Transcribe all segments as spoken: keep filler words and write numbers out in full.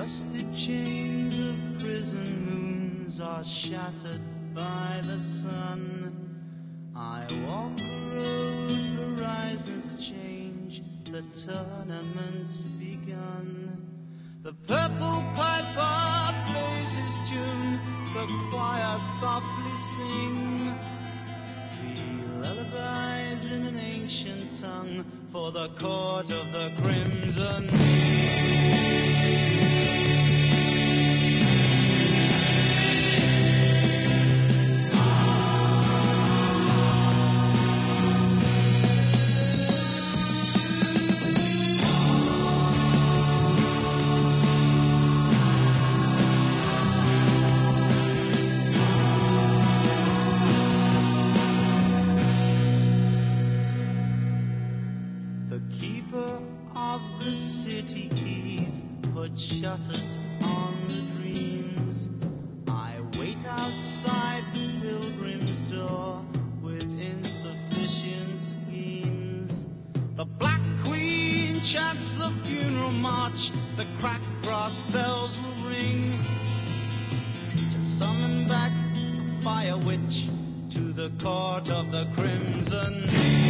rusted chains of prison moons are shattered by the sun. I walk a road, horizons change, the tournament's begun. The purple piper plays his tune, the choir softly sing three lullabies in an ancient tongue for the court of the crimson. Shutters on the dreams. I wait outside the pilgrim's door with insufficient schemes. The Black Queen chants the funeral march, the cracked brass bells will ring to summon back the fire witch to the court of the crimson.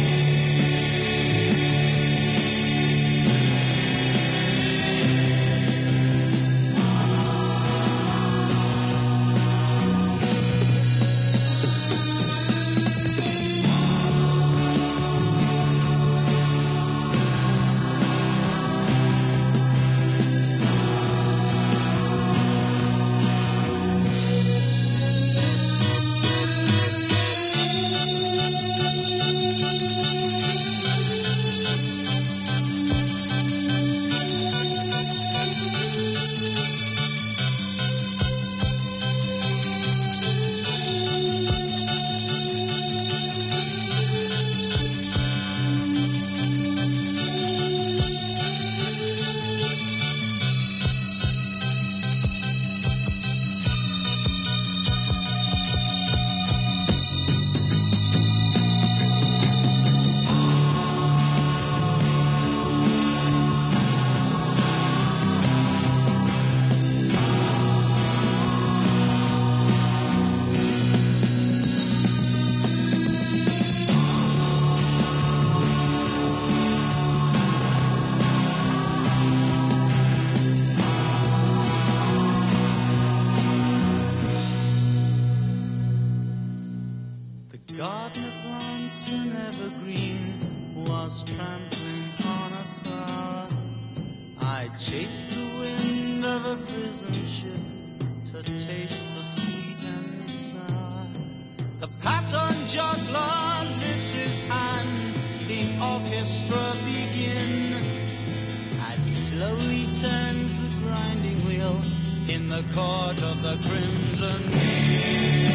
Gardener plants an evergreen was trampling on a flower. I chased the wind of a prison ship to taste the sweet and sour. The pattern juggler lifts his hand, the orchestra begin, as slowly turns the grinding wheel in the court of the crimson.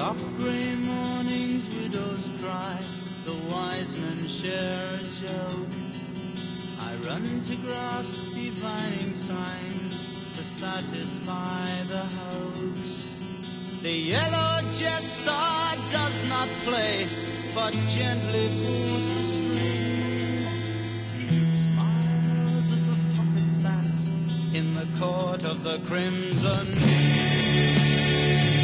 soft grey mornings widows cry, the wise men share a joke. I run to grasp divining signs to satisfy the hoax. The yellow jester does not play, but gently pulls the strings. He smiles as the puppets dance in the court of the crimson.